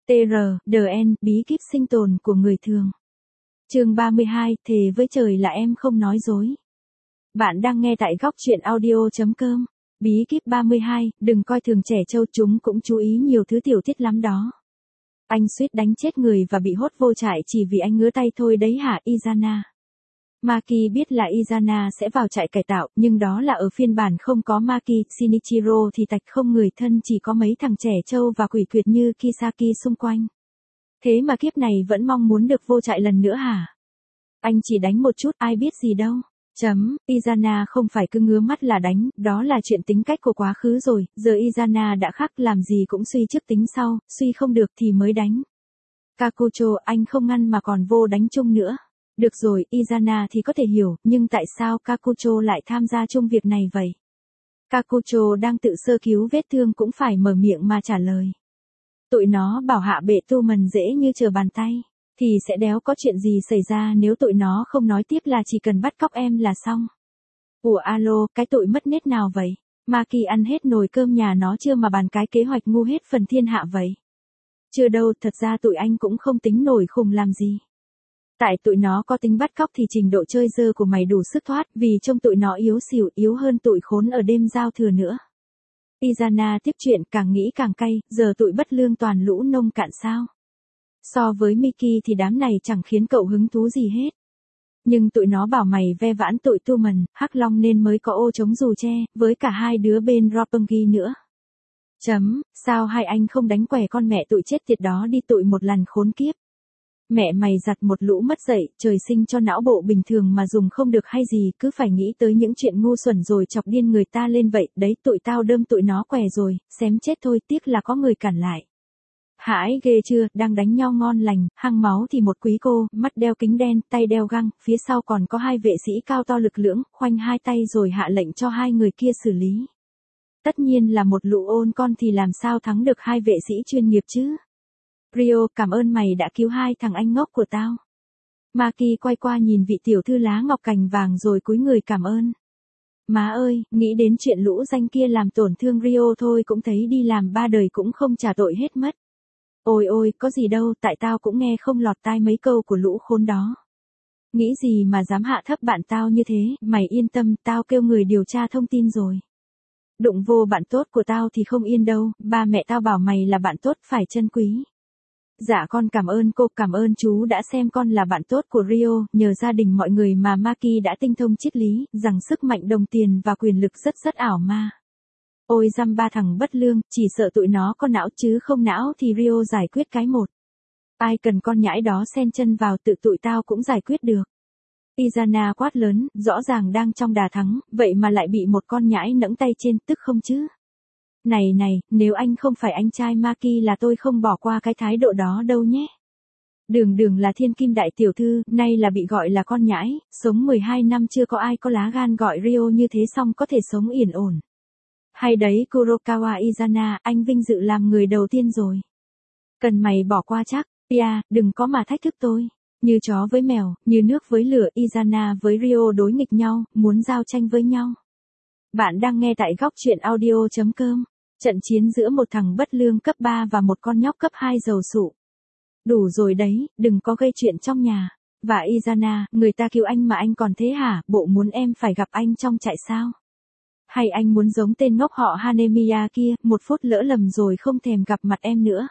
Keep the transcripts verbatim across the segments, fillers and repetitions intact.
tê rờ, đê en, bí kíp sinh tồn của người thường. Chương ba mươi hai, thề với trời là em không nói dối. Bạn đang nghe tại góc truyện audio chấm com. Bí kíp ba mươi hai, đừng coi thường trẻ trâu, chúng cũng chú ý nhiều thứ tiểu tiết lắm đó. Anh suýt đánh chết người và bị hốt vô trại chỉ vì anh ngứa tay thôi đấy hả Izana? Maki biết là Izana sẽ vào trại cải tạo, nhưng đó là ở phiên bản không có Maki. Shinichiro thì tạch không người thân, chỉ có mấy thằng trẻ trâu và quỷ quyệt như Kisaki xung quanh. Thế mà kiếp này vẫn mong muốn được vô trại lần nữa hả? Anh chỉ đánh một chút, ai biết gì đâu. Chấm, Izana không phải cứ ngứa mắt là đánh, đó là chuyện tính cách của quá khứ rồi, giờ Izana đã khác, làm gì cũng suy trước tính sau, suy không được thì mới đánh. Kakucho, anh không ngăn mà còn vô đánh chung nữa. Được rồi, Izana thì có thể hiểu, nhưng tại sao Kakucho lại tham gia chung việc này vậy? Kakucho đang tự sơ cứu vết thương cũng phải mở miệng mà trả lời. Tụi nó bảo hạ bệ tu mần dễ như trở bàn tay. Thì sẽ đéo có chuyện gì xảy ra nếu tụi nó không nói tiếp là chỉ cần bắt cóc em là xong. Ủa alo, cái tụi mất nết nào vậy? Maki ăn hết nồi cơm nhà nó chưa mà bàn cái kế hoạch ngu hết phần thiên hạ vậy? Chưa đâu, thật ra tụi anh cũng không tính nổi khùng làm gì. Tại tụi nó có tính bắt cóc thì trình độ chơi dơ của mày đủ sức thoát, vì trông tụi nó yếu xỉu, yếu hơn tụi khốn ở đêm giao thừa nữa. Izana tiếp chuyện, càng nghĩ càng cay, giờ tụi bất lương toàn lũ nông cạn sao? So với Miki thì đám này chẳng khiến cậu hứng thú gì hết. Nhưng tụi nó bảo mày ve vãn tụi tu mần, hắc long nên mới có ô chống dù che, với cả hai đứa bên Roppongi nữa. Chấm, sao hai anh không đánh què con mẹ tụi chết tiệt đó đi tụi một lần khốn kiếp. Mẹ mày giặt một lũ mất dậy, trời sinh cho não bộ bình thường mà dùng không được hay gì, cứ phải nghĩ tới những chuyện ngu xuẩn rồi chọc điên người ta lên vậy, đấy tụi tao đơm tụi nó què rồi, xém chết thôi, tiếc là có người cản lại. Hãi ghê chưa, đang đánh nhau ngon lành, hăng máu thì một quý cô, mắt đeo kính đen, tay đeo găng, phía sau còn có hai vệ sĩ cao to lực lưỡng, khoanh hai tay rồi hạ lệnh cho hai người kia xử lý. Tất nhiên là một lũ ôn con thì làm sao thắng được hai vệ sĩ chuyên nghiệp chứ. Rio, cảm ơn mày đã cứu hai thằng anh ngốc của tao. Maki quay qua nhìn vị tiểu thư lá ngọc cành vàng rồi cúi người cảm ơn. Má ơi, nghĩ đến chuyện lũ danh kia làm tổn thương Rio thôi cũng thấy đi làm ba đời cũng không trả tội hết mất. Ôi ôi, có gì đâu, tại tao cũng nghe không lọt tai mấy câu của lũ khốn đó. Nghĩ gì mà dám hạ thấp bạn tao như thế, mày yên tâm, tao kêu người điều tra thông tin rồi. Đụng vô bạn tốt của tao thì không yên đâu, ba mẹ tao bảo mày là bạn tốt phải trân quý. Dạ con cảm ơn cô, cảm ơn chú đã xem con là bạn tốt của Rio, nhờ gia đình mọi người mà Maki đã tinh thông triết lý, rằng sức mạnh đồng tiền và quyền lực rất rất ảo ma. Ôi dăm ba thằng bất lương, chỉ sợ tụi nó có não chứ không não thì Rio giải quyết cái một. Ai cần con nhãi đó xen chân vào tự tụi tao cũng giải quyết được. Izana quát lớn, rõ ràng đang trong đà thắng, vậy mà lại bị một con nhãi nẫng tay trên, tức không chứ? Này này, nếu anh không phải anh trai Maki là tôi không bỏ qua cái thái độ đó đâu nhé. Đường đường là thiên kim đại tiểu thư, nay là bị gọi là con nhãi, sống mười hai năm chưa có ai có lá gan gọi Rio như thế xong có thể sống yên ổn. Hay đấy Kurokawa Izana, anh vinh dự làm người đầu tiên rồi. Cần mày bỏ qua chắc, Pia, đừng có mà thách thức tôi. Như chó với mèo, như nước với lửa, Izana với Rio đối nghịch nhau, muốn giao tranh với nhau. Bạn đang nghe tại góc truyện audio chấm com. Trận chiến giữa một thằng bất lương cấp ba và một con nhóc cấp hai giàu sụ. Đủ rồi đấy, đừng có gây chuyện trong nhà. Và Izana, người ta cứu anh mà anh còn thế hả, bộ muốn em phải gặp anh trong trại sao? Hay anh muốn giống tên ngốc họ Hanemiya kia, một phút lỡ lầm rồi không thèm gặp mặt em nữa.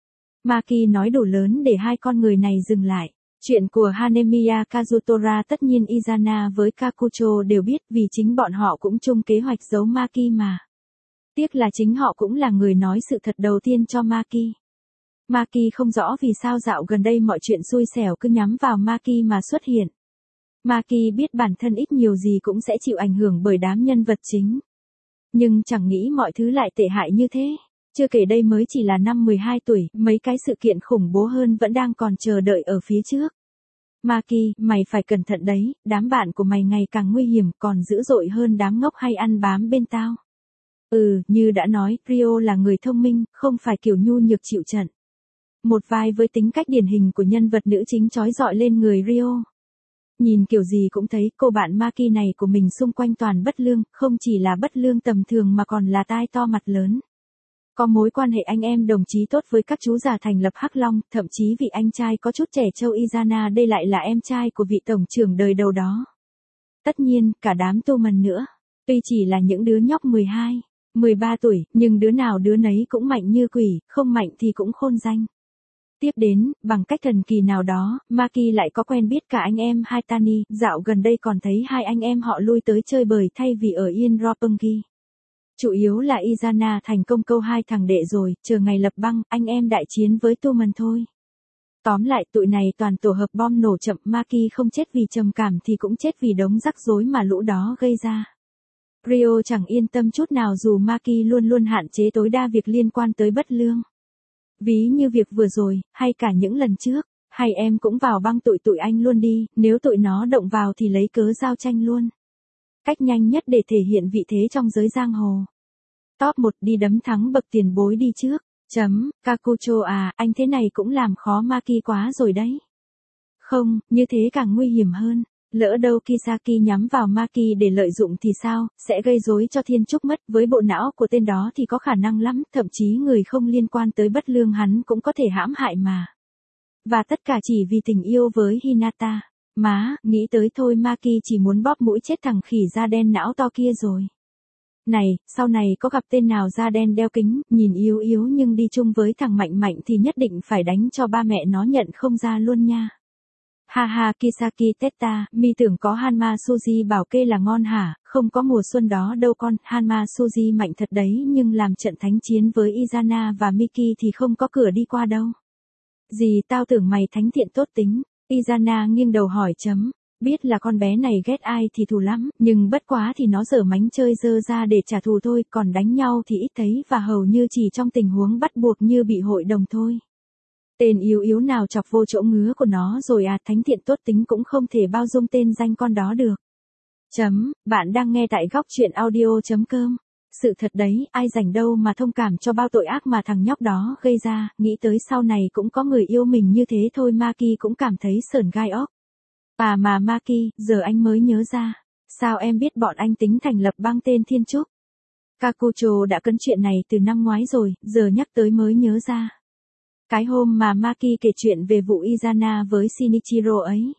Maki nói đủ lớn để hai con người này dừng lại. Chuyện của Hanemiya Kazutora tất nhiên Izana với Kakucho đều biết vì chính bọn họ cũng chung kế hoạch giấu Maki mà. Tiếc là chính họ cũng là người nói sự thật đầu tiên cho Maki. Maki không rõ vì sao dạo gần đây mọi chuyện xui xẻo cứ nhắm vào Maki mà xuất hiện. Maki biết bản thân ít nhiều gì cũng sẽ chịu ảnh hưởng bởi đám nhân vật chính. Nhưng chẳng nghĩ mọi thứ lại tệ hại như thế. Chưa kể đây mới chỉ là năm mười hai tuổi, mấy cái sự kiện khủng bố hơn vẫn đang còn chờ đợi ở phía trước. Maki, mày phải cẩn thận đấy, đám bạn của mày ngày càng nguy hiểm còn dữ dội hơn đám ngốc hay ăn bám bên tao. Ừ, như đã nói, Rio là người thông minh, không phải kiểu nhu nhược chịu trận. Một vai với tính cách điển hình của nhân vật nữ chính chói rọi lên người Rio. Nhìn kiểu gì cũng thấy cô bạn Maki này của mình xung quanh toàn bất lương, không chỉ là bất lương tầm thường mà còn là tai to mặt lớn. có mối quan hệ anh em đồng chí tốt với các chú già thành lập Hắc Long, thậm chí vị anh trai có chút trẻ trâu Izana đây lại là em trai của vị tổng trưởng đời đầu đó. Tất nhiên, cả đám Tô Mần nữa. Tuy chỉ là những đứa nhóc mười hai, mười ba tuổi, nhưng đứa nào đứa nấy cũng mạnh như quỷ, không mạnh thì cũng khôn danh. Tiếp đến, bằng cách thần kỳ nào đó, Maki lại có quen biết cả anh em Haitani, dạo gần đây còn thấy hai anh em họ lui tới chơi bời thay vì ở yên Roppongi. Chủ yếu là Izana thành công câu hai thằng đệ rồi, chờ ngày lập băng, anh em đại chiến với Tô Mần thôi. Tóm lại tụi này toàn tổ hợp bom nổ chậm, Maki không chết vì trầm cảm thì cũng chết vì đống rắc rối mà lũ đó gây ra. Rio chẳng yên tâm chút nào dù Maki luôn luôn hạn chế tối đa việc liên quan tới bất lương. Ví như việc vừa rồi, hay cả những lần trước, hay em cũng vào băng tụi tụi anh luôn đi, nếu tụi nó động vào thì lấy cớ giao tranh luôn. Cách nhanh nhất để thể hiện vị thế trong giới giang hồ. Top một đi đấm thắng bậc tiền bối đi trước. Chấm, Kakucho à, anh thế này cũng làm khó Maki quá rồi đấy. Không, như thế càng nguy hiểm hơn. Lỡ đâu Kisaki nhắm vào Maki để lợi dụng thì sao, sẽ gây rối cho Thiên Trúc mất, với bộ não của tên đó thì có khả năng lắm, thậm chí người không liên quan tới bất lương hắn cũng có thể hãm hại mà. Và tất cả chỉ vì tình yêu với Hinata. Má, nghĩ tới thôi Maki chỉ muốn bóp mũi chết thằng khỉ da đen não to kia rồi. Này, sau này có gặp tên nào da đen đeo kính, nhìn yếu yếu nhưng đi chung với thằng mạnh mạnh thì nhất định phải đánh cho ba mẹ nó nhận không ra luôn nha. Ha ha Kisaki Teta, mi tưởng có Hanma Suji bảo kê là ngon hả, không có mùa xuân đó đâu con, Hanma Suji mạnh thật đấy nhưng làm trận thánh chiến với Izana và Miki thì không có cửa đi qua đâu. Gì tao tưởng mày thánh thiện tốt tính, Izana nghiêng đầu hỏi chấm. Biết là con bé này ghét ai thì thù lắm, nhưng bất quá thì nó dở mánh chơi dơ ra để trả thù thôi, còn đánh nhau thì ít thấy và hầu như chỉ trong tình huống bắt buộc như bị hội đồng thôi. Tên yếu yếu nào chọc vô chỗ ngứa của nó rồi à, thánh thiện tốt tính cũng không thể bao dung tên danh con đó được. Chấm, bạn đang nghe tại góc truyện audio chấm com. Sự thật đấy, ai rảnh đâu mà thông cảm cho bao tội ác mà thằng nhóc đó gây ra, nghĩ tới sau này cũng có người yêu mình như thế thôi Maki cũng cảm thấy sởn gai óc. À mà Maki, giờ anh mới nhớ ra. Sao em biết bọn anh tính thành lập băng tên Thiên Trúc? Kakucho đã cấn chuyện này từ năm ngoái rồi, giờ nhắc tới mới nhớ ra. Cái hôm mà Maki kể chuyện về vụ Izana với Shinichiro ấy.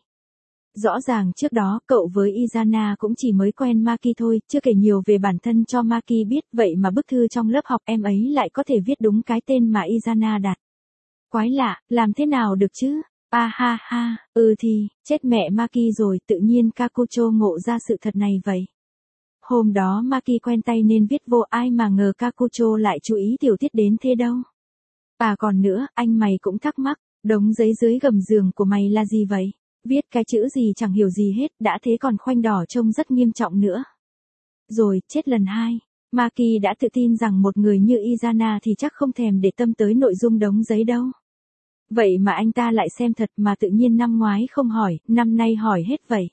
Rõ ràng trước đó cậu với Izana cũng chỉ mới quen Maki thôi, chưa kể nhiều về bản thân cho Maki biết, vậy mà bức thư trong lớp học em ấy lại có thể viết đúng cái tên mà Izana đặt. Quái lạ, làm thế nào được chứ? À ha ha, ừ thì, chết mẹ Maki rồi, tự nhiên Kakucho ngộ ra sự thật này vậy. Hôm đó Maki quen tay nên viết vô, ai mà ngờ Kakucho lại chú ý tiểu tiết đến thế đâu. À còn nữa, anh mày cũng thắc mắc, đống giấy dưới gầm giường của mày là gì vậy? Viết cái chữ gì chẳng hiểu gì hết, đã thế còn khoanh đỏ trông rất nghiêm trọng nữa. Rồi, chết lần hai. Maki đã tự tin rằng một người như Izana thì chắc không thèm để tâm tới nội dung đống giấy đâu. Vậy mà anh ta lại xem thật mà tự nhiên năm ngoái không hỏi, năm nay hỏi hết vậy.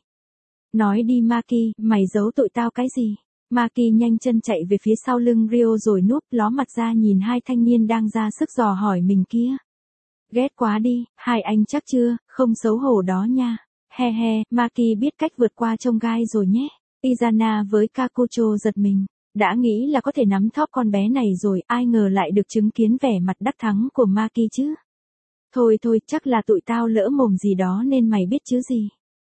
Nói đi Maki, mày giấu tụi tao cái gì? Maki nhanh chân chạy về phía sau lưng Rio rồi núp ló mặt ra nhìn hai thanh niên đang ra sức dò hỏi mình kia. Ghét quá đi, hai anh chắc chưa, không xấu hổ đó nha. He he, Maki biết cách vượt qua chông gai rồi nhé. Izana với Kakucho giật mình, đã nghĩ là có thể nắm thóp con bé này rồi, ai ngờ lại được chứng kiến vẻ mặt đắc thắng của Maki chứ. Thôi thôi, chắc là tụi tao lỡ mồm gì đó nên mày biết chứ gì.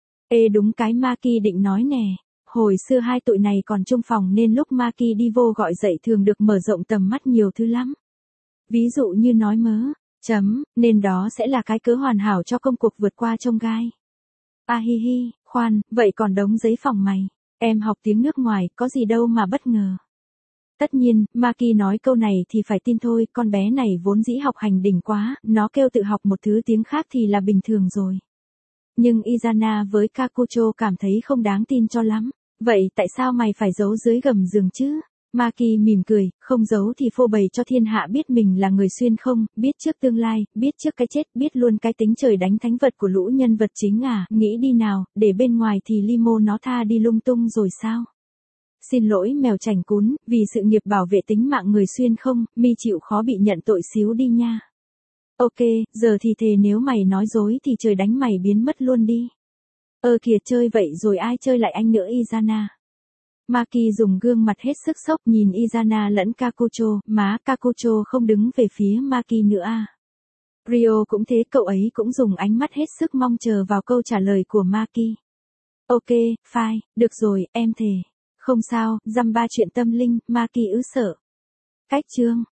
Ê đúng cái Maki định nói nè. Hồi xưa hai tụi này còn chung phòng nên lúc Maki đi vô gọi dậy thường được mở rộng tầm mắt nhiều thứ lắm. Ví dụ như nói mớ, chấm, nên đó sẽ là cái cớ hoàn hảo cho công cuộc vượt qua chông gai. À hi hi, khoan, vậy còn đống giấy phòng mày, em học tiếng nước ngoài, có gì đâu mà bất ngờ. Tất nhiên, Maki nói câu này thì phải tin thôi, con bé này vốn dĩ học hành đỉnh quá, nó kêu tự học một thứ tiếng khác thì là bình thường rồi. Nhưng Izana với Kakucho cảm thấy không đáng tin cho lắm. Vậy tại sao mày phải giấu dưới gầm giường chứ? Maki mỉm cười, không giấu thì phô bày cho thiên hạ biết mình là người xuyên không, biết trước tương lai, biết trước cái chết, biết luôn cái tính trời đánh thánh vật của lũ nhân vật chính à, nghĩ đi nào, để bên ngoài thì limo nó tha đi lung tung rồi sao? Xin lỗi mèo chảnh cún, vì sự nghiệp bảo vệ tính mạng người xuyên không, mi chịu khó bị nhận tội xíu đi nha. Ok, giờ thì thề nếu mày nói dối thì trời đánh mày biến mất luôn đi. Ơ kìa chơi vậy rồi ai chơi lại anh nữa Izana. Maki dùng gương mặt hết sức sốc nhìn Izana lẫn Kakucho, má Kakucho không đứng về phía Maki nữa à. Rio cũng thế, cậu ấy cũng dùng ánh mắt hết sức mong chờ vào câu trả lời của Maki. Ok, fine, được rồi, em thề. Không sao, dăm ba chuyện tâm linh, Maki ứ sợ. Cách chương